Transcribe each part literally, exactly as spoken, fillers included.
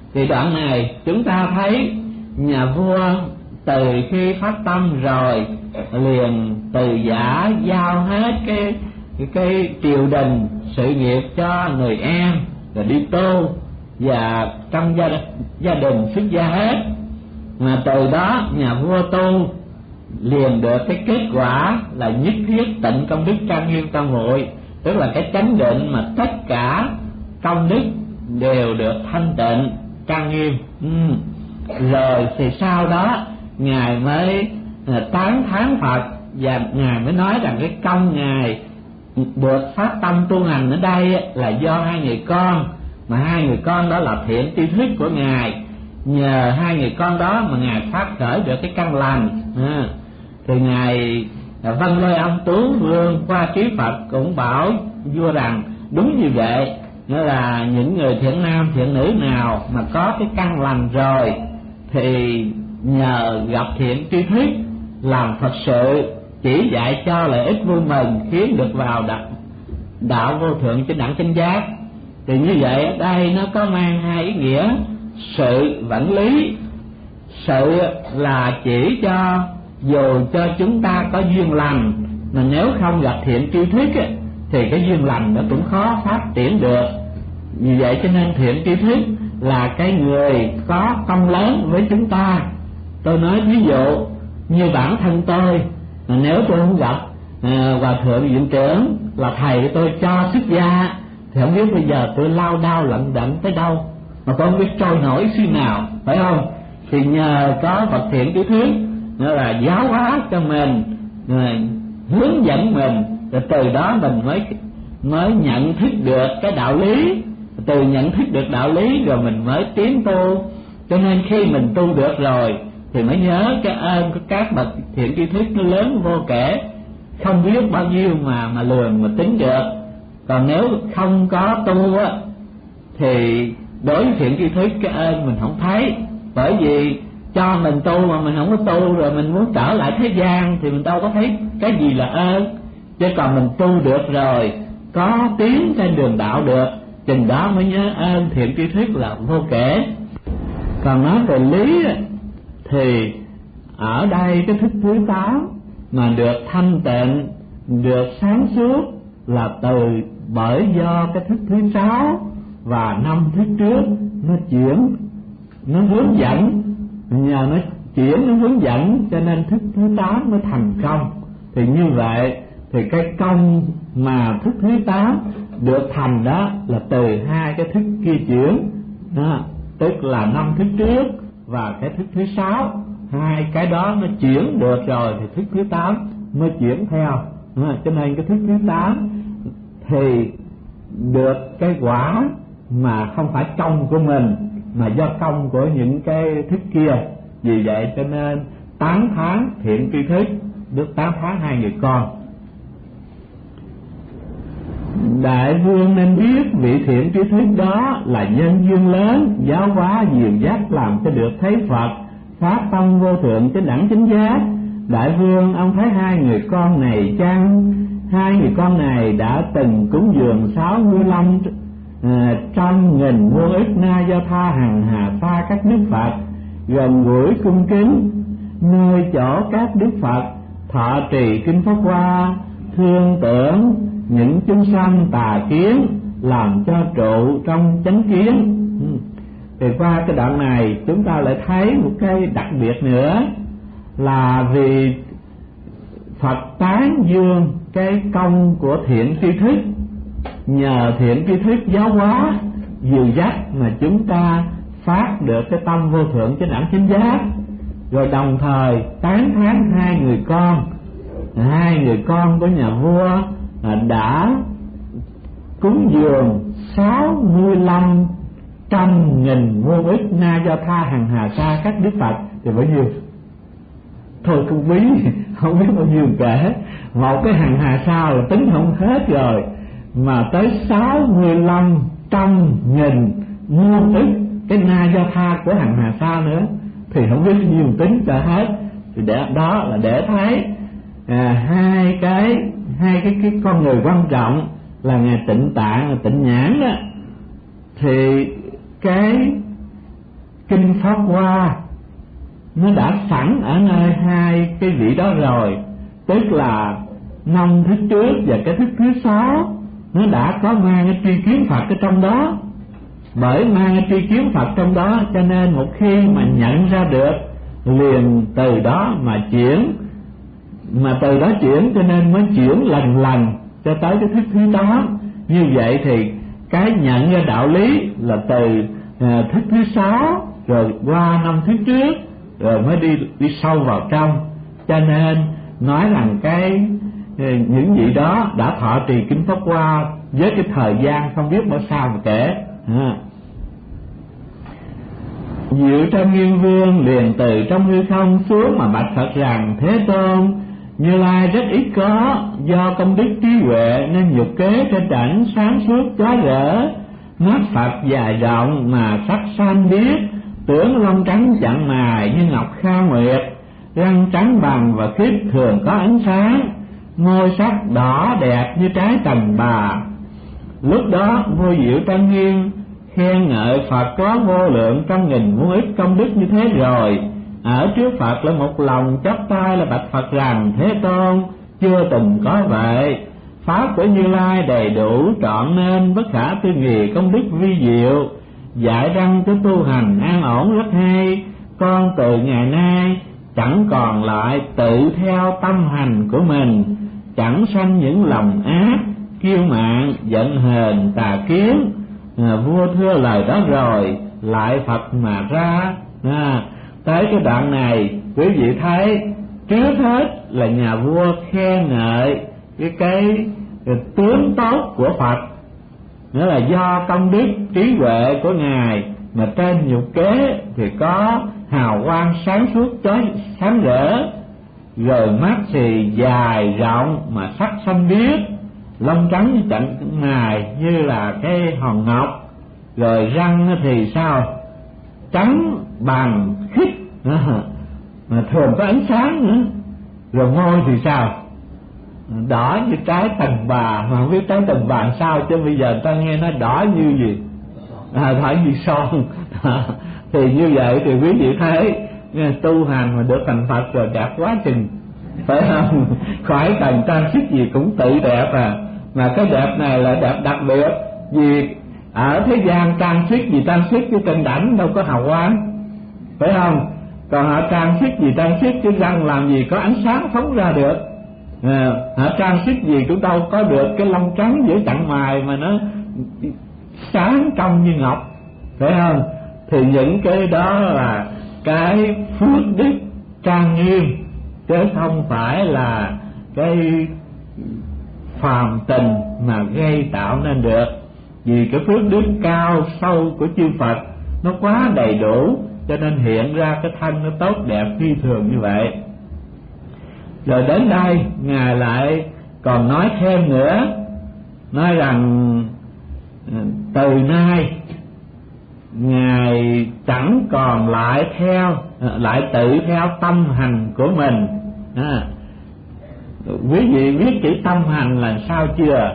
Thì đoạn này chúng ta thấy nhà vua từ khi phát tâm rồi liền từ giả giao hết cái cái, cái triều đình sự nghiệp cho người em, rồi đi tu, và trong gia gia đình xuất gia hết. Mà từ đó nhà vua tu liền được cái kết quả là nhất thiết tịnh công đức trang nghiêm tam muội, tức là cái chánh định mà tất cả công đức đều được thanh tịnh trang nghiêm. ừ. Rồi thì sau đó ngài mới tán thán Phật, và ngài mới nói rằng cái công ngài được phát tâm tu hành ở đây là do hai người con, mà hai người con đó là thiện tri thức của ngài. Nhờ hai người con đó mà ngài phát khởi được cái căn lành. à, thì ngài Văn Lôi Ông Tú Vương qua trí Phật cũng bảo vua rằng đúng như vậy, nghĩa là những người thiện nam thiện nữ nào mà có cái căn lành rồi thì nhờ gặp thiện tri thức làm Phật sự, chỉ dạy cho lợi ích vui mừng, khiến được vào đạo, đạo vô thượng chánh đẳng chánh giác. Thì như vậy ở đây nó có mang hai ý nghĩa: sự vẫn lý. Sự là chỉ cho dù cho chúng ta có duyên lành, mà nếu không gặp thiện tri thức thì cái duyên lành nó cũng khó phát triển được. Vì vậy cho nên thiện tri thức là cái người có công lớn với chúng ta. Tôi nói ví dụ như bản thân tôi, mà nếu tôi không gặp à, Hòa Thượng Viện Trưởng là thầy của tôi cho xuất gia, thì không biết bây giờ tôi lao đao lận đận tới đâu, mà tôi không biết trôi nổi xuyên nào, phải không? Thì nhờ có Phật thiện tri thức nó là giáo hóa cho mình, rồi hướng dẫn mình, rồi từ đó mình mới mới nhận thức được cái đạo lý. Từ nhận thức được đạo lý rồi mình mới tiến tu. Cho nên khi mình tu được rồi thì mới nhớ cái ơn của các bậc thiện tri thức nó lớn vô kể, không biết bao nhiêu mà mà lường mà tính được. Còn nếu không có tu á thì đối với thiện tri thức cái ơn mình không thấy, bởi vì cho mình tu mà mình không có tu, rồi mình muốn trở lại thế gian thì mình đâu có thấy cái gì là ơn. Chứ còn mình tu được rồi, có tiến trên đường đạo được, chừng đó mới nhớ ơn thiện tri thức là vô kể. Còn nói về lý thì ở đây cái thức thứ tám mà được thanh tịnh, được sáng suốt là từ bởi do cái thức thứ sáu và năm thức trước nó chuyển, nó hướng dẫn, nhờ nó chuyển nó hướng dẫn cho nên thức thứ tám mới thành công. Thì như vậy thì cái công mà thức thứ tám được thành đó là từ hai cái thức kia chuyển đó, tức là năm thức trước và cái thức thứ sáu, hai cái đó nó chuyển được rồi thì thức thứ tám mới chuyển theo. À, cho nên cái thức thứ tám thì được cái quả mà không phải công của mình, mà do công của những cái thức kia. Vì vậy cho nên tán thán thiện tri thức, được tán thán hai người con. Đại vương nên biết vị thiện tri thức đó là nhân duyên lớn, giáo hóa dìu dắt làm cho được thấy Phật, phát tâm vô thượng chánh đẳng chánh giác. Đại vương, ông thấy hai người con này chăng? Hai người con này đã từng cúng dường sáu mươi lăm à, trăm nghìn muôn ức na do tha hằng hà xa các đức Phật, gần gũi cung kính nơi chỗ các đức Phật, thọ trì kinh Pháp Hoa, thương tưởng những chúng sanh tà kiến, làm cho trụ trong chánh kiến. Thì qua cái đoạn này chúng ta lại thấy một cái đặc biệt nữa, là vì Phật tán dương cái công của thiện tri thức, nhờ thiện tri thức giáo hóa dìu dắt mà chúng ta phát được cái tâm vô thượng chánh đẳng chánh giác. Rồi đồng thời tán thán hai người con, hai người con của nhà vua đã cúng dường sáu mươi lăm trăm nghìn muôn ức na do tha hằng hà sa các đức Phật. Thì bao nhiêu? Thôi không biết, không biết bao nhiêu kể. Một cái hằng hà sa là tính không hết rồi, mà tới sáu mươi lăm trăm nghìn muôn ức cái na do tha của hằng hà sa nữa, thì không biết bao nhiêu tính cả hết. Thì để, đó là để thấy à, hai cái hai cái cái con người quan trọng là ngài Tịnh Tạng và Tịnh Nhãn đó, thì cái kinh Pháp Hoa nó đã sẵn ở nơi hai cái vị đó rồi, tức là năm thức trước và cái thức thứ sáu nó đã có mang cái tri kiến Phật ở trong đó. Bởi mang cái tri kiến Phật trong đó cho nên một khi mà nhận ra được liền từ đó mà chuyển, mà từ đó chuyển cho nên mới chuyển lần lần cho tới cái thức thứ đó. Như vậy thì cái nhận ra đạo lý là từ à, thức thứ sáu rồi qua năm thức trước rồi mới đi đi sâu vào trong. Cho nên nói rằng cái những vị đó đã thọ trì kinh Pháp Hoa với cái thời gian không biết bao sao mà kể. à. Diệu Trang Nghiêm Vương liền từ trong hư không xuống mà bạch Phật rằng: Thế Tôn, Như Lai rất ít có, do công đức trí huệ nên nhục kế trên đảnh sáng suốt chói rỡ, mắt Phật dài rộng mà sắc xanh biếc, tưởng lông trắng chặn mài như ngọc kha nguyệt, răng trắng bằng và khiết thường có ánh sáng, môi sắc đỏ đẹp như trái tầm bà. Lúc đó Vô Diệu Trang Nghiêm khen ngợi Phật có vô lượng trăm nghìn muôn ức công đức như thế rồi, ở trước Phật là một lòng chắp tay là bạch Phật rằng: Thế Tôn, chưa từng có vậy, pháp của Như Lai đầy đủ trọn nên bất khả tư nghì công đức vi diệu, dạy răng cho tu hành an ổn rất hay. Con từ ngày nay chẳng còn lại tự theo tâm hành của mình, chẳng sanh những lòng ác, kiêu mạn, giận hờn, tà kiến. À, vua thưa lời đó rồi lại Phật mà ra. à, Tới cái đoạn này quý vị thấy trước hết là nhà vua khen ngợi cái, cái, cái tướng tốt của Phật, nghĩa là do công đức trí huệ của Ngài mà trên nhục kế thì có hào quang sáng suốt chói sáng rỡ, rồi mắt thì dài rộng mà sắc xanh biếc, lông trắng như chặn mài như là cái hòn ngọc, rồi răng thì sao trắng bằng khít mà thường có ánh sáng nữa, rồi môi thì sao đỏ như trái tần bà, mà không biết trái tần bà sao chứ bây giờ ta nghe nó đỏ như gì, à, đỏ như son. Thì như vậy thì quý vị thấy tu hành mà được thành Phật rồi đẹp quá chừng, phải không? Khỏi cần trang sức gì cũng tự đẹp à, mà cái đẹp này là đẹp đặc biệt. Vì ở thế gian trang sức gì trang sức chứ trên đảnh đâu có hào quang, phải không? Còn họ trang sức gì trang sức chứ răng làm gì có ánh sáng phóng ra được. à, họ trang sức gì cũng đâu có được cái lông trắng giữa chặn mài mà nó sáng trong như ngọc, phải không? Thì những cái đó là cái phước đức trang nghiêm, chứ không phải là cái phàm tình mà gây tạo nên được. Vì cái phước đức cao sâu của chư Phật nó quá đầy đủ, cho nên hiện ra cái thân nó tốt đẹp phi thường như vậy. Rồi đến đây Ngài lại còn nói thêm nữa, nói rằng từ nay Ngài chẳng còn lại theo lại tự theo tâm hành của mình. à, Quý vị biết chữ tâm hành là sao chưa?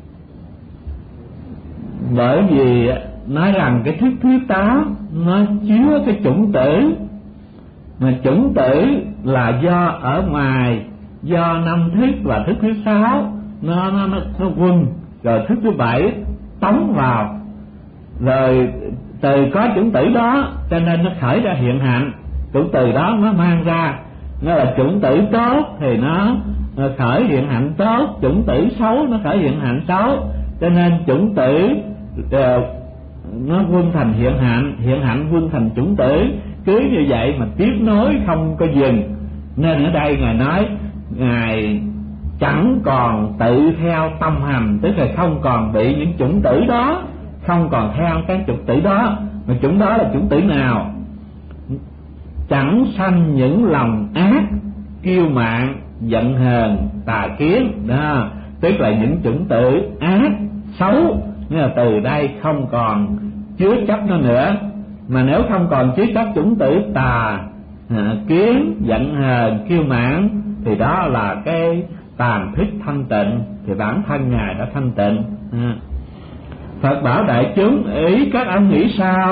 Bởi vì nói rằng cái thức thứ tám nó chứa cái chủng tử, mà chủng tử là do ở ngoài, do năm thức và thức thứ sáu nó nó nó, nó quân, rồi thức thứ bảy tống vào, rồi từ có chủng tử đó cho nên nó khởi ra hiện hạnh. Chủng từ đó nó mang ra, nó là chủng tử tốt thì nó khởi hiện hạnh tốt, chủng tử xấu nó khởi hiện hạnh xấu. Cho nên chủng tử uh, nó quân thành hiện hạnh, hiện hạnh quân thành chủng tử, cứ như vậy mà tiếp nối không có dừng. Nên ở đây Ngài nói Ngài chẳng còn tự theo tâm hành, tức là không còn bị những chủng tử đó, không còn theo cái chủng tử đó. Mà chủng đó là chủng tử nào? Chẳng sanh những lòng ác, kiêu mạn, giận hờn, tà kiến đó, tức là những chủng tử ác xấu. Nghĩa là từ đây không còn chứa chấp nó nữa. Mà nếu không còn chứa chấp chủng tử tà, kiến, giận hờn, kiêu mạn thì đó là cái tàm thức thanh tịnh, thì bản thân Ngài đã thanh tịnh. à. Phật bảo đại chúng: ý các ông nghĩ sao?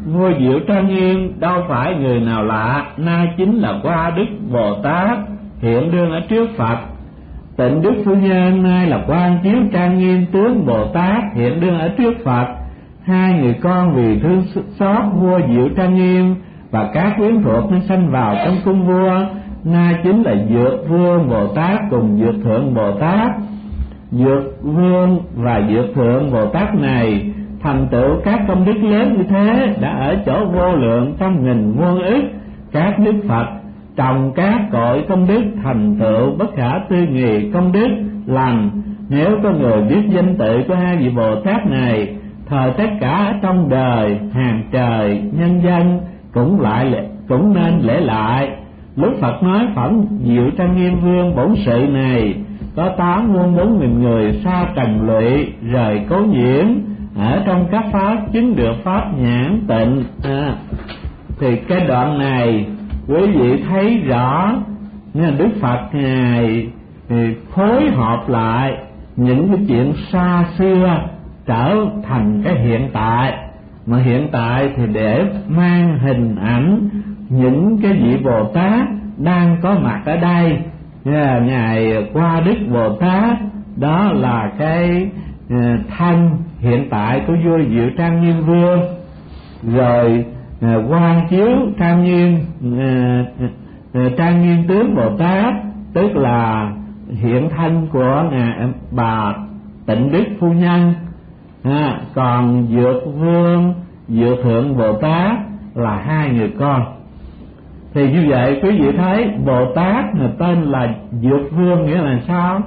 vua Diệu Trang Nghiêm đâu phải người nào lạ, nay chính là Hoa Đức Bồ Tát hiện đương ở trước Phật. Tịnh Đức Phu Nhân nay là Quan Chiếu Trang Nghiêm tướng Bồ Tát hiện đương ở trước Phật. Hai người con vì thương xót vua Diệu Trang Nghiêm và các quyến thuộc nên sanh vào trong cung vua, nay chính là Dược Vương Bồ Tát cùng Dược Thượng Bồ Tát. Dược Vương và Dược Thượng Bồ Tát này thành tựu các công đức lớn như thế, đã ở chỗ vô lượng trăm nghìn muôn ức các đức Phật trồng các cội công đức, thành tựu bất khả tư nghì công đức lành. Nếu có người biết danh tự của hai vị Bồ Tát này, thời tất cả trong đời hàng trời nhân dân cũng lại cũng nên lễ lại. Lúc Phật nói phẩm Diệu Trang Nghiêm Vương bổn sự này, có tám muôn bốn nghìn người xa trần lụy rời cố nhiễm, ở trong các pháp chứng được pháp nhãn tịnh. À, thì cái đoạn này quý vị thấy rõ nên Đức Phật ngài thì phối hợp lại những cái chuyện xa xưa trở thành cái hiện tại, mà hiện tại thì để mang hình ảnh những cái vị Bồ Tát đang có mặt ở đây. Ngài Hoa Đức Bồ Tát đó là cái thân hiện tại của vua Diệu Trang Nghiêm Vương, rồi Quan Chiếu Trang Nghiêm Trang Nghiêm tướng Bồ Tát tức là hiện thân của ngài bà Tịnh Đức Phu Nhân. À, còn Dược Vương Dược Thượng Bồ Tát là hai người con. Thì như vậy quý vị thấy Bồ Tát người tên là Dược Vương nghĩa là sao?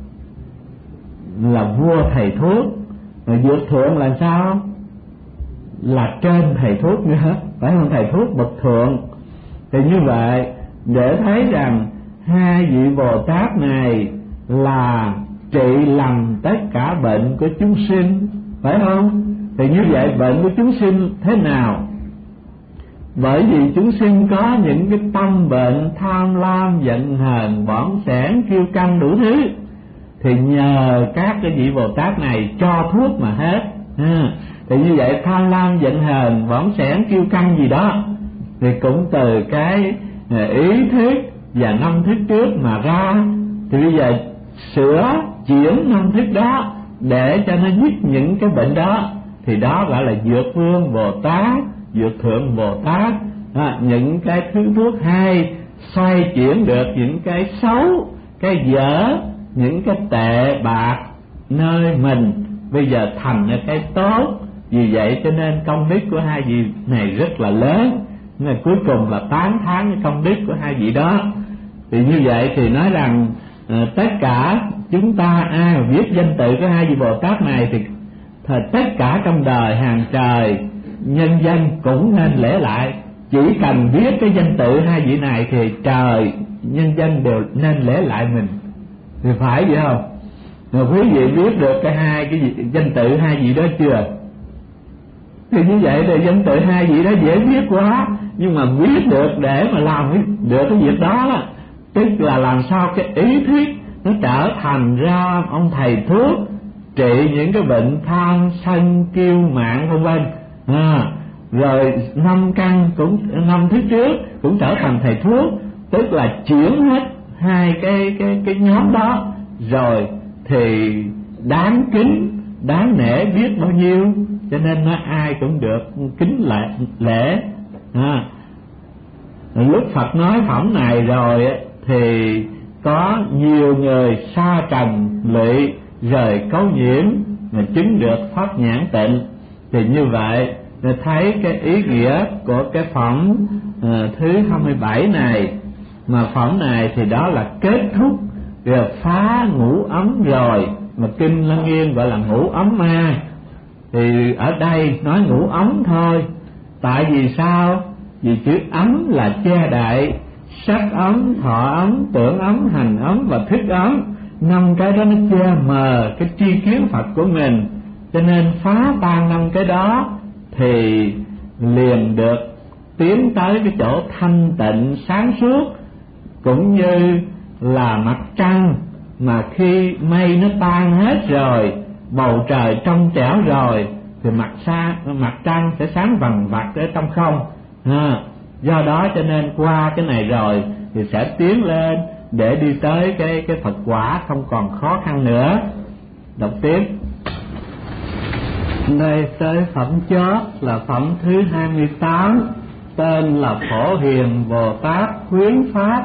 Là vua thầy thuốc. Rồi Dược Thượng là sao? Là trên thầy thuốc nữa, phải không? Thầy thuốc bậc thượng. Thì như vậy để thấy rằng hai vị Bồ Tát này là trị lành tất cả bệnh của chúng sinh, phải không? Thì như vậy bệnh của chúng sinh thế nào? Bởi vì chúng sinh có những cái tâm bệnh tham lam, giận hờn, bỏng sẻn, kiêu căng đủ thứ, thì nhờ các cái vị Bồ Tát này cho thuốc mà hết. À, thì như vậy tham lam, giận hờn, bỏng sẻn, kiêu căng gì đó thì cũng từ cái ý thức và năm thức trước mà ra. Thì bây giờ sửa chuyển năm thức đó để cho nó dứt những cái bệnh đó, thì đó gọi là Dược Vương Bồ Tát, Dược Thượng Bồ Tát. À, những cái thứ thuốc hay xoay chuyển được những cái xấu, cái dở, những cái tệ bạc nơi mình bây giờ thành ra cái tốt. Vì vậy cho nên công đức của hai vị này rất là lớn, nên cuối cùng là tán thán cái công đức của hai vị đó. Thì như vậy thì nói rằng à, tất cả chúng ta ai mà biết danh tự của hai vị Bồ Tát này thì thời tất cả trong đời hàng trời nhân dân cũng nên lễ lại. Chỉ cần biết cái danh tự hai vị này thì trời nhân dân đều nên lễ lại mình, thì phải vậy không? Rồi quý vị biết được cái hai cái gì, danh tự hai vị đó chưa? Thì như vậy thì danh tự hai vị đó dễ biết quá, nhưng mà biết được để mà làm được cái việc đó là, tức là làm sao cái ý thức nó trở thành ra ông thầy thuốc trị những cái bệnh tham sân kiêu mạn vân vân. À, rồi năm căn cũng năm thứ trước cũng trở thành thầy thuốc, tức là chuyển hết hai cái cái cái nhóm đó, rồi thì đáng kính đáng nể biết bao nhiêu, cho nên nói ai cũng được kính lễ lễ. À, lúc Phật nói phẩm này rồi thì có nhiều người xa trần lụy rời cấu nhiễm mà chứng được pháp nhãn tịnh. Thì như vậy để thấy cái ý nghĩa của cái phẩm uh, thứ hai mươi bảy này, mà phẩm này thì đó là kết thúc rồi phá ngũ ấm rồi, mà kinh Lăng Nghiêm gọi là ngũ ấm ma. Thì ở đây nói ngũ ấm thôi, tại vì sao? Vì chữ ấm là che đậy sắc ấm, thọ ấm, tưởng ấm, hành ấm và thức ấm. Năm cái đó nó che mờ cái tri kiến Phật của mình, cho nên phá tan năm cái đó thì liền được tiến tới cái chỗ thanh tịnh sáng suốt. Cũng như là mặt trăng mà khi mây nó tan hết rồi, bầu trời trong trẻo rồi, thì mặt xa mặt trăng sẽ sáng vằng vặc ở trong không. À, do đó cho nên qua cái này rồi thì sẽ tiến lên để đi tới cái cái Phật quả không còn khó khăn nữa. Đọc tiếp. Đây tới phẩm chót là phẩm thứ hai mươi tám, tên là Phổ Hiền Bồ Tát khuyến pháp.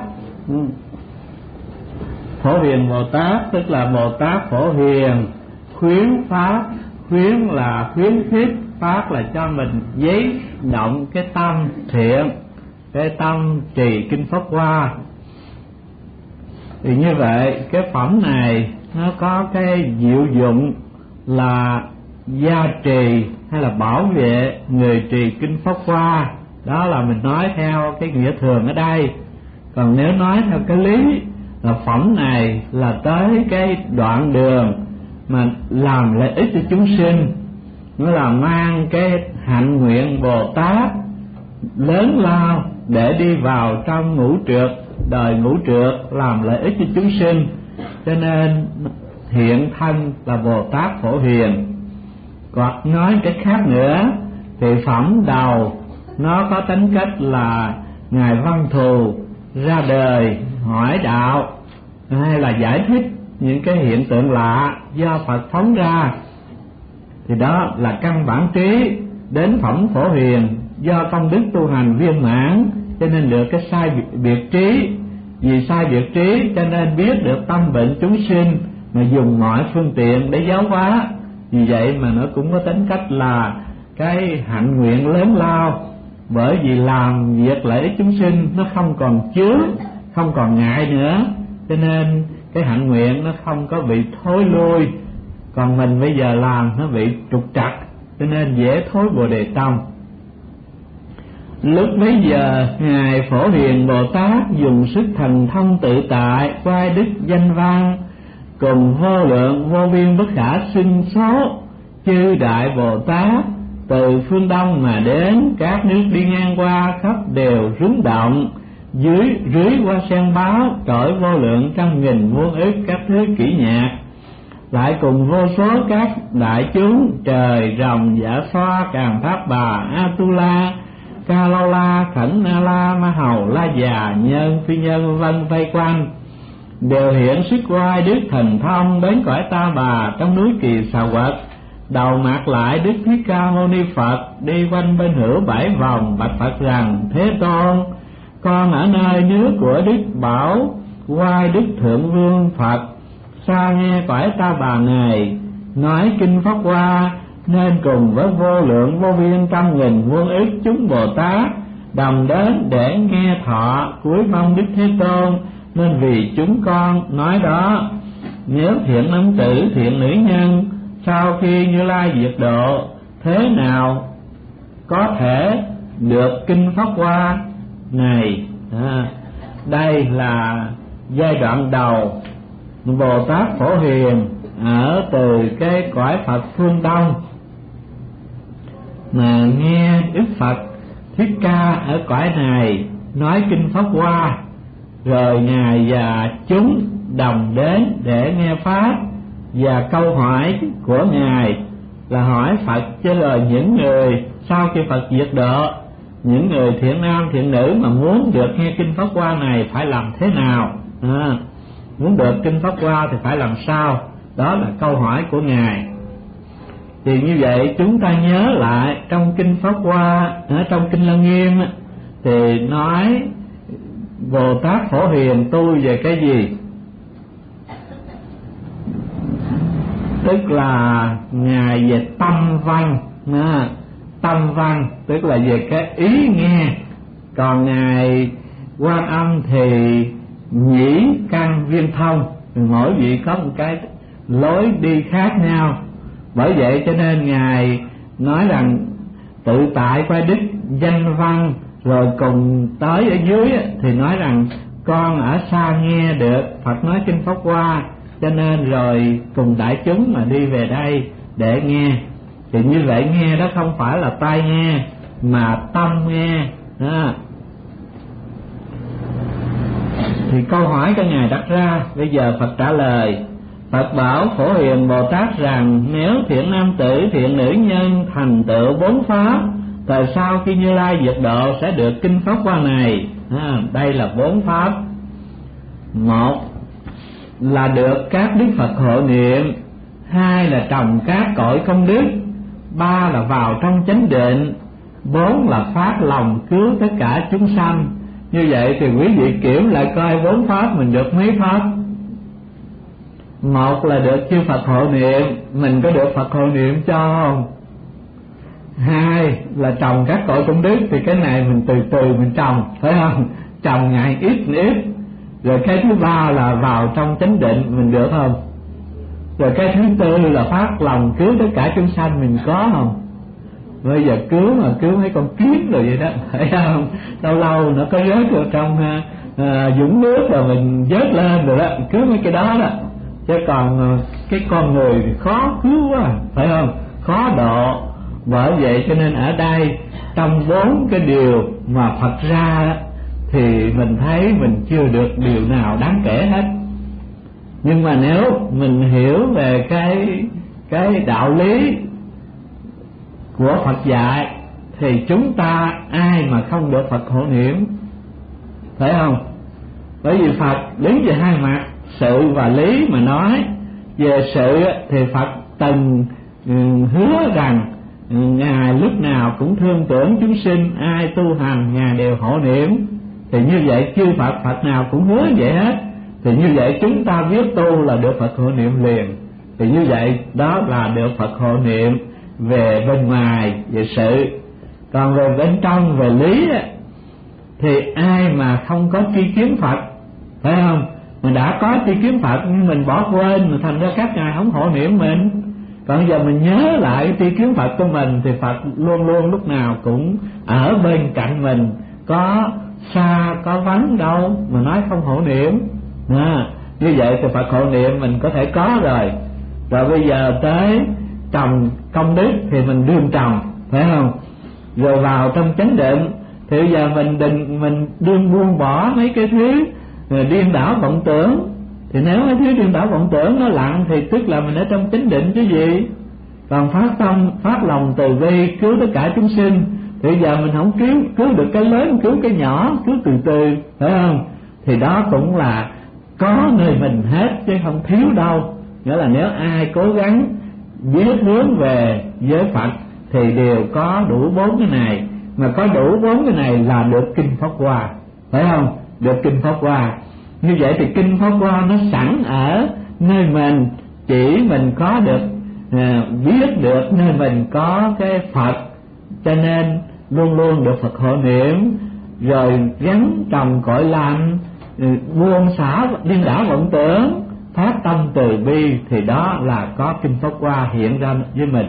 Phổ Hiền Bồ Tát tức là Bồ Tát Phổ Hiền khuyến pháp. Khuyến là khuyến khích, pháp là cho mình giấy động cái tâm thiện, cái tâm trì kinh Pháp Hoa. Thì như vậy cái phẩm này nó có cái diệu dụng là gia trì hay là bảo vệ người trì kinh Pháp Hoa. Đó là mình nói theo cái nghĩa thường ở đây. Còn nếu nói theo cái lý là phẩm này là tới cái đoạn đường mà làm lợi ích cho chúng sinh, nó là mang cái hạnh nguyện Bồ Tát lớn lao để đi vào trong ngũ trượt, đời ngũ trượt làm lợi ích cho chúng sinh, cho nên hiện thân là Bồ Tát Phổ Hiền. Hoặc nói cách khác nữa thì phẩm đầu nó có tính cách là Ngài Văn Thù ra đời hỏi đạo hay là giải thích những cái hiện tượng lạ do Phật phóng ra, thì đó là căn bản trí. Đến phẩm Phổ Hiền do công đức tu hành viên mãn cho nên được cái sai biệt trí. Vì sai biệt trí cho nên biết được tâm bệnh chúng sinh mà dùng mọi phương tiện để giáo hóa. Vì vậy mà nó cũng có tính cách là cái hạnh nguyện lớn lao, bởi vì làm việc lợi ích chúng sinh nó không còn chướng, không còn ngại nữa, cho nên cái hạnh nguyện nó không có bị thối lui. Còn mình bây giờ làm nó bị trục trặc, cho nên dễ thối Bồ Đề tâm. Lúc bấy giờ Ngài Phổ Hiền Bồ Tát dùng sức thần thông tự tại, quay đức danh văn, cùng vô lượng vô biên bất khả xưng số chư đại Bồ Tát từ phương đông mà đến. Các nước đi ngang qua khắp đều rúng động, dưới rưới qua sen báo trỗi vô lượng trăm nghìn muôn ức các thứ kỹ nhạc. Lại cùng vô số các đại chúng trời rồng dạ xoa Càn Tháp Bà Atula Ca Lâu La Khẩn Na La Ma Hầu La Già Nhân Phi Nhân vân vây quanh, đều hiện sức oai đức thần thông đến cõi Ta Bà trong núi Kỳ Xà Quật. Đầu mạc lại Đức Thích Ca Mâu Ni Phật đi quanh bên hữu bảy vòng, bạch Phật rằng: Thế Tôn, con ở nơi nước của Đức Bảo Oai Đức Thượng Vương Phật, xa nghe cõi Ta Bà này nói kinh Pháp Hoa, nên cùng với vô lượng vô biên trăm nghìn muôn ức chúng Bồ Tát đồng đến để nghe thọ cúi mong Đức Thế Tôn, nên vì chúng con nói đó. Nếu thiện nam tử thiện nữ nhân sau khi Như Lai diệt độ, thế nào có thể được kinh Pháp Hoa này? À, đây là giai đoạn đầu Bồ Tát Phổ Hiền ở từ cái cõi Phật phương Đông mà nghe Đức Phật Thích Ca ở cõi này nói kinh Pháp Hoa, rồi Ngài và chúng đồng đến để nghe Pháp. Và câu hỏi của Ngài là hỏi Phật chứ là những người sau khi Phật diệt độ, những người thiện nam thiện nữ mà muốn được nghe kinh Pháp Hoa này phải làm thế nào? À, muốn được kinh Pháp Hoa thì phải làm sao? Đó là câu hỏi của Ngài. Thì như vậy chúng ta nhớ lại trong kinh Pháp Hoa, ở trong kinh Lăng Nghiêm thì nói Bồ Tát Phổ Hiền tu về cái gì? Tức là Ngài về tâm văn. À, tâm văn tức là về cái ý nghe. Còn Ngài Quan Âm thì nhĩ căn viên thông, mỗi vị có một cái lối đi khác nhau. Bởi vậy cho nên Ngài nói rằng tự tại qua đức danh văn, rồi cùng tới ở dưới thì nói rằng con ở xa nghe được Phật nói kinh Pháp Hoa, cho nên rồi cùng đại chúng mà đi về đây để nghe. Thì như vậy nghe đó không phải là tai nghe mà tâm nghe đó. Thì câu hỏi của Ngài đặt ra, bây giờ Phật trả lời: Phật bảo Phổ Hiền Bồ Tát rằng nếu thiện nam tử thiện nữ nhân thành tựu bốn pháp, tại sao khi Như Lai diệt độ sẽ được kinh pháp hoa này? À, đây là bốn pháp. Một là được các đức Phật hộ niệm, hai là trồng các cội công đức, ba là vào trong chánh định, bốn là phát lòng cứu tất cả chúng sanh. Như vậy thì quý vị kiểm lại coi bốn pháp mình được mấy pháp? Một là được chư Phật hộ niệm, mình có được Phật hộ niệm cho không? Hai là trồng các cội công đức, thì cái này mình từ từ mình trồng, phải không? Trồng ngày ít ít. Rồi cái thứ ba là vào trong chánh định, mình được không? Rồi cái thứ tư là phát lòng cứu tất cả chúng sanh, mình có không? Bây giờ cứu mà cứu mấy con kiến rồi vậy đó, phải không? Lâu lâu nó có rớt vào trong à, dũng nước rồi mình vớt lên rồi đó, cứu mấy cái đó đó. Chứ còn cái con người thì khó cứu quá, phải không? Khó độ. Bởi vậy cho nên ở đây trong bốn cái điều mà Phật ra đó, thì mình thấy mình chưa được điều nào đáng kể hết. Nhưng mà nếu mình hiểu về cái cái đạo lý của Phật dạy thì chúng ta ai mà không được Phật hộ niệm, phải không? Bởi vì Phật đứng về hai mặt, sự và lý mà nói. Về sự thì Phật từng hứa rằng Ngài lúc nào cũng thương tưởng chúng sinh, ai tu hành Ngài đều hộ niệm. Thì như vậy chư Phật Phật nào cũng hứa vậy hết. Thì như vậy chúng ta biết tu là được Phật hộ niệm liền. Thì như vậy đó là được Phật hộ niệm về bên ngoài, về sự. Còn về bên trong, về lý thì ai mà không có tri kiến Phật, phải không? Mình đã có tri kiến Phật nhưng mình bỏ quên, mà thành ra các ngài không hộ niệm mình. Còn giờ mình nhớ lại tri kiến Phật của mình thì Phật luôn luôn lúc nào cũng ở bên cạnh mình, có xa có vắng đâu mà nói không hộ niệm. À, như vậy thì Phật hộ niệm mình có thể có rồi. Rồi bây giờ tới trồng công đức thì mình đương trồng, phải không? Rồi vào trong chánh định thì bây giờ mình định mình đương buông bỏ mấy cái thứ điên đảo vọng tưởng. Thì nếu mấy thứ điên đảo vọng tưởng nó lặng thì tức là mình ở trong chánh định chứ gì. Còn phát tâm phát lòng từ bi cứu tất cả chúng sinh thì bây giờ mình không cứu cứu được cái lớn, cứu cái nhỏ, cứu từ từ, phải không? Thì đó cũng là có nơi mình hết chứ không thiếu đâu. Nghĩa là nếu ai cố gắng biết hướng về với Phật thì đều có đủ bốn cái này. Mà có đủ bốn cái này là được kinh Pháp Hoa, phải không? Được kinh Pháp Hoa. Như vậy thì kinh Pháp Hoa nó sẵn ở nơi mình, chỉ mình có được à, biết được nơi mình có cái Phật, cho nên luôn luôn được Phật hộ niệm. Rồi gắn trồng cội lành, buông xả điên đảo vọng tưởng, phát tâm từ bi, thì đó là có kinh Pháp Hoa hiện ra với mình.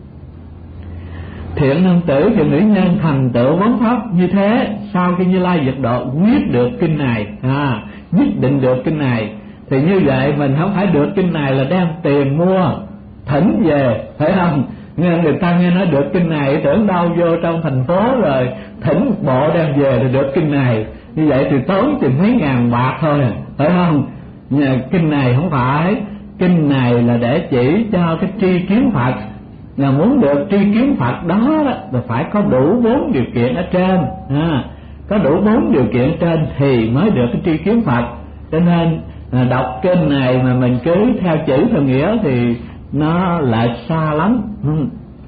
Thiện nam tử thiện nữ nhân thành tựu bốn pháp như thế, sau khi Như Lai diệt độ quyết được kinh này, à, nhất định được kinh này. Thì như vậy mình không phải được kinh này là đem tiền mua thỉnh về, phải không? Nghe người ta nghe nói được kinh này tưởng đâu vô trong thành phố rồi thỉnh bộ đem về thì được kinh này. Như vậy thì tốn chừng mấy ngàn bạc thôi, phải không? Nhà, kinh này không phải, kinh này là để chỉ cho cái tri kiến Phật. Là muốn được tri kiến Phật đó, đó là phải có đủ bốn điều kiện ở trên, à, có đủ bốn điều kiện trên thì mới được cái tri kiến Phật. Cho nên à, đọc kinh này mà mình cứ theo chữ theo nghĩa thì nó lại xa lắm. ừ.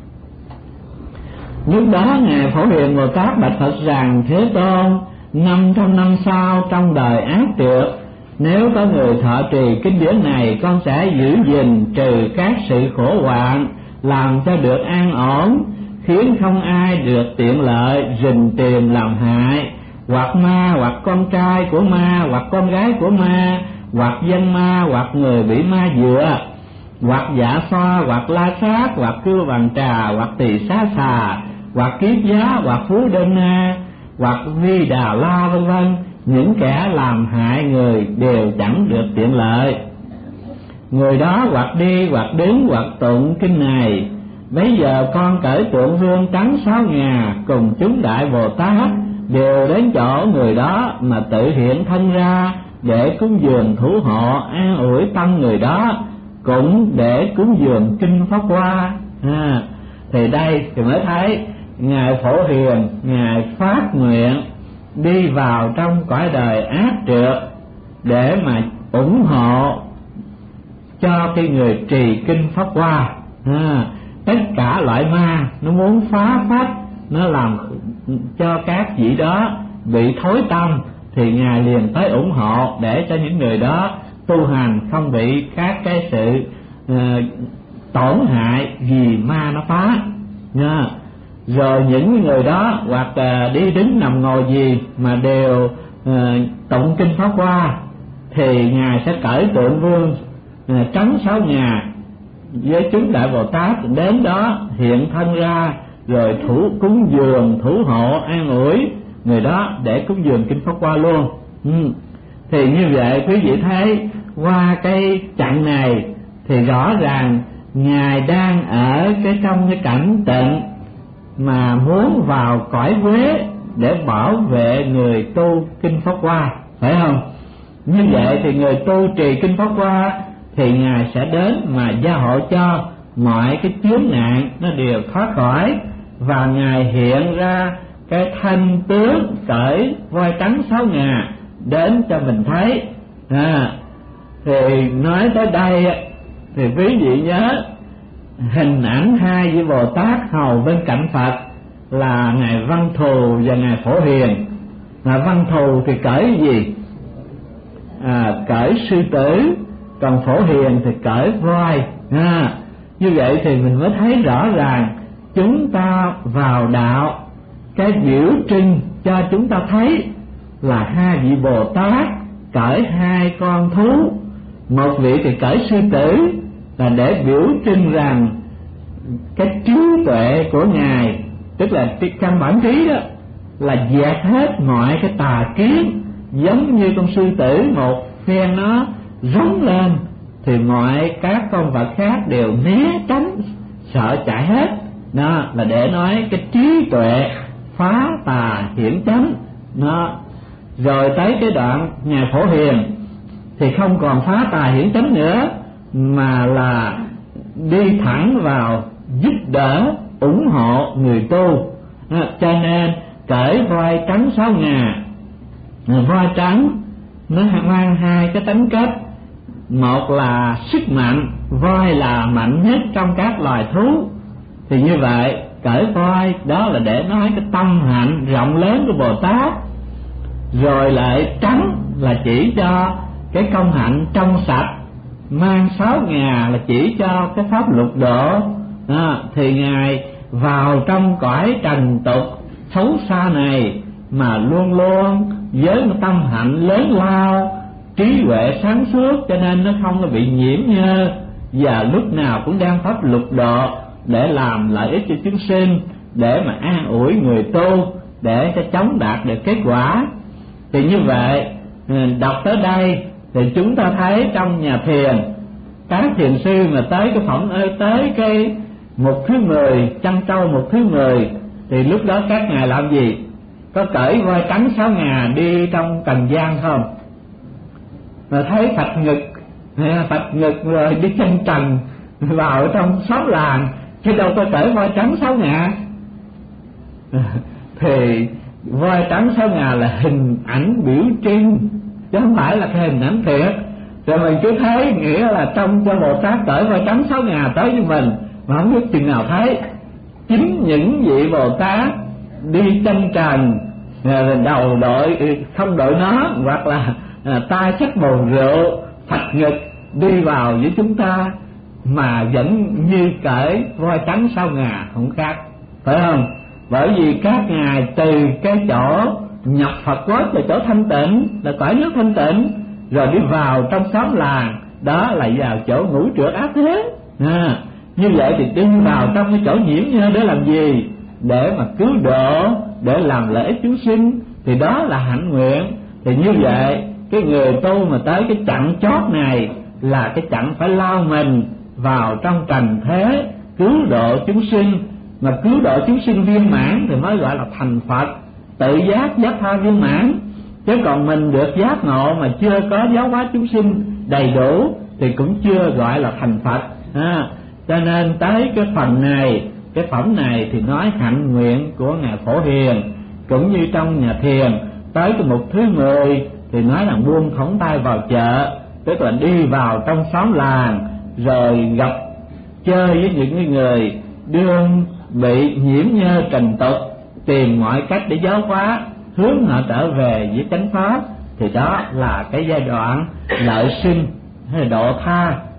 Lúc đó Ngài Phổ Hiền Bồ Tát bạch Phật rằng: Thế Tôn, năm trăm năm sau trong đời ác tuyệt, nếu có người thọ trì kinh điển này, con sẽ giữ gìn trừ các sự khổ hoạn, làm cho được an ổn, khiến không ai được tiện lợi, rình tìm làm hại, hoặc ma, hoặc con trai của ma, hoặc con gái của ma, hoặc dân ma, hoặc người bị ma dựa, hoặc dạ xoa, hoặc la sát, hoặc cưa bằng trà, hoặc tỳ xá xà, hoặc kiết giá, hoặc phú đơn na, hoặc vi đà la, vân vân. Những kẻ làm hại người đều chẳng được tiện lợi. Người đó hoặc đi, hoặc đứng, hoặc tụng kinh này. Bấy giờ con cởi tượng vương trắng sáu ngà cùng chúng đại Bồ Tát đều đến chỗ người đó mà tự hiện thân ra để cúng dường thủ hộ an ủi tâm người đó, cũng để cúng dường kinh Pháp Hoa. À, thì đây thì mới thấy ngài Phổ Hiền ngài phát nguyện đi vào trong cõi đời ác trượt để mà ủng hộ cho cái người trì kinh Pháp Hoa. À, tất cả loại ma nó muốn phá phách, nó làm cho các vị đó bị thối tâm, thì ngài liền tới ủng hộ để cho những người đó tu hành không bị các cái sự uh, tổn hại vì ma nó phá nha. Rồi những người đó hoặc uh, đi đứng nằm ngồi gì mà đều uh, tụng kinh Pháp Hoa, thì ngài sẽ cởi tượng vương uh, trắng sáu ngà với chúng đại Bồ Tát đến đó hiện thân ra, rồi thủ cúng dường, thủ hộ, an ủi người đó để cúng dường kinh Pháp Hoa luôn. Ừ. Thì như vậy quý vị thấy qua cái chặng này thì rõ ràng ngài đang ở cái trong cái cảnh tịnh mà muốn vào cõi Quế để bảo vệ người tu kinh Pháp Hoa, phải không? Như vậy thì người tu trì kinh Pháp Hoa thì ngài sẽ đến mà gia hộ cho mọi cái chướng nạn nó đều thoát khỏi, và ngài hiện ra cái thanh tướng cởi voi trắng sáu ngà đến cho mình thấy. À, thì nói tới đây thì quý vị nhớ hình ảnh hai vị Bồ Tát hầu bên cạnh Phật là ngài Văn Thù và ngài Phổ Hiền. Ngài Văn Thù thì cởi gì? À, cởi sư tử, còn Phổ Hiền thì cởi voi. À, như vậy thì mình mới thấy rõ ràng chúng ta vào đạo, cái biểu trưng cho chúng ta thấy là hai vị Bồ Tát cởi hai con thú, một vị thì cởi sư tử là để biểu trưng rằng cái trí tuệ của ngài, tức là căn bản trí đó là dẹp hết mọi cái tà kiến, giống như con sư tử một phen nó rống lên thì mọi các con vật khác đều né tránh sợ chạy hết. Đó là để nói cái trí tuệ phá tà hiển chánh. Nó rồi tới cái đoạn ngài Phổ Hiền thì không còn phá tà hiển chánh nữa, mà là đi thẳng vào giúp đỡ ủng hộ người tu. À, cho nên cởi voi trắng sáu ngà. Voi trắng nó mang hai cái tính cách, một là sức mạnh, voi là mạnh nhất trong các loài thú. Thì như vậy cởi voi đó là để nói cái tâm hạnh rộng lớn của Bồ Tát, rồi lại trắng là chỉ cho cái công hạnh trong sạch, mang sáu ngà là chỉ cho cái pháp lục độ. À, thì ngài vào trong cõi trần tục xấu xa này mà luôn luôn với một tâm hạnh lớn lao, trí huệ sáng suốt, cho nên nó không có bị nhiễm nhơ, và lúc nào cũng đang pháp lục độ để làm lợi ích cho chúng sinh, để mà an ủi người tu, để cho chống đạt được kết quả. Thì như vậy đọc tới đây thì chúng ta thấy trong nhà thiền, các thiền sư mà tới cái phẩm ơi tới cái một thứ mười, chăn trâu một thứ mười, thì lúc đó các ngài làm gì? Có cởi voi trắng sáu ngà đi trong trần gian không? Mà thấy phạch ngực, phạch ngực rồi đi chân trần vào trong xóm làng, chứ đâu có cởi voi trắng sáu ngà. Thì voi trắng sáu ngà là hình ảnh biểu trưng, chứ không phải là cái hình ảnh thiệt. Rồi mình cứ thấy nghĩa là trong cho Bồ Tát cởi voi trắng sáu ngà tới với mình, mà không biết chừng nào thấy. Chính những vị Bồ Tát đi chân trần, đầu đội không đội nó, hoặc là à, tay xách bầu rượu, phạch ngực đi vào với chúng ta, mà vẫn như cởi voi trắng sáu ngà không khác, phải không? Bởi vì các ngài từ cái chỗ nhập Phật quốc là chỗ thanh tịnh, là cõi nước thanh tịnh, rồi đi vào trong xóm làng, đó là vào chỗ ngũ trượt ác thế. À, như vậy thì đi vào trong cái chỗ nhiễm nhơ để làm gì? Để mà cứu độ, để làm lợi ích chúng sinh, thì đó là hạnh nguyện. Thì như vậy cái người tu mà tới cái chặng chót này là cái chặng phải lao mình vào trong trần thế, cứu độ chúng sinh. Mà cứu độ chúng sinh viên mãn thì mới gọi là thành Phật, tự giác giác tha viên mãn. Chứ còn mình được giác ngộ mà chưa có giáo hóa chúng sinh đầy đủ thì cũng chưa gọi là thành Phật. À, cho nên tới cái phần này, cái phẩm này thì nói hạnh nguyện của Ngài Phổ Hiền. Cũng như trong nhà thiền, tới cái mục thứ mười thì nói là buông thõng tay vào chợ, tức là đi vào trong xóm làng rồi gặp chơi với những cái người đương bị nhiễm nhơ trần tục, tìm mọi cách để giáo hóa, hướng họ trở về với chánh pháp. Thì đó là cái giai đoạn lợi sinh hay độ tha